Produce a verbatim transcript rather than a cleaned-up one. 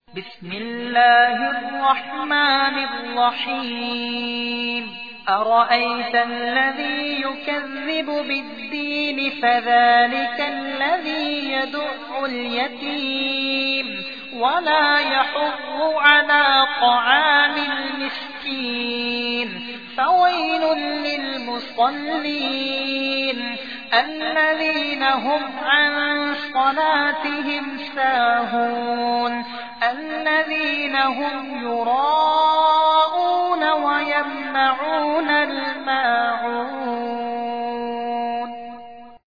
بسم الله الرحمن الرحيم أرأيت الذي يكذب بالدين فذلك الذي يدع اليتيم ولا يحض على طعام المسكين فويل للمصلين الذين هم عن صلاتهم ساهون الذين هم يراءون